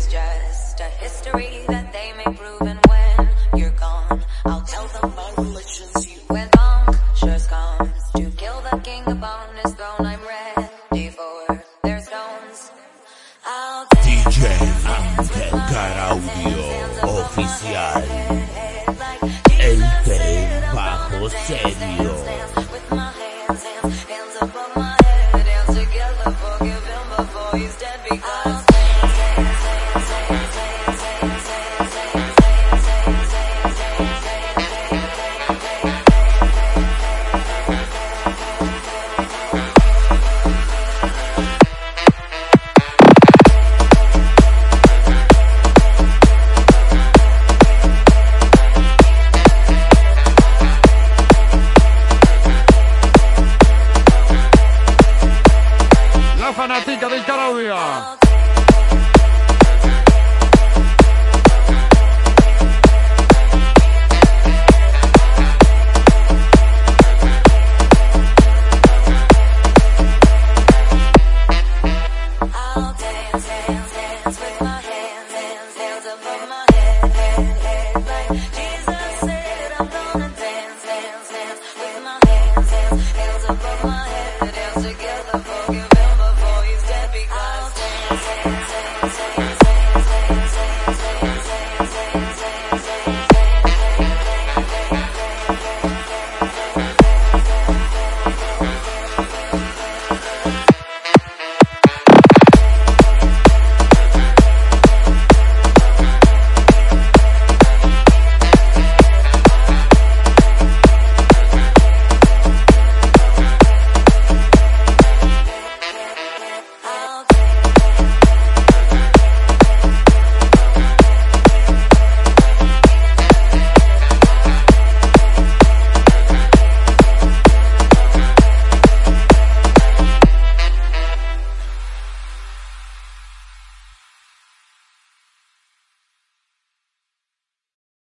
just a history that they may prove, and when you're gone, I'll tell them my religion's you. When punctures comes to kill the king upon his throne, I'm ready for their stones. I'll DJ Ángel Audio oficial. El bajo serio. with my hands above my head, hands together, forgive him before he's dead, because fanática del Caraudio.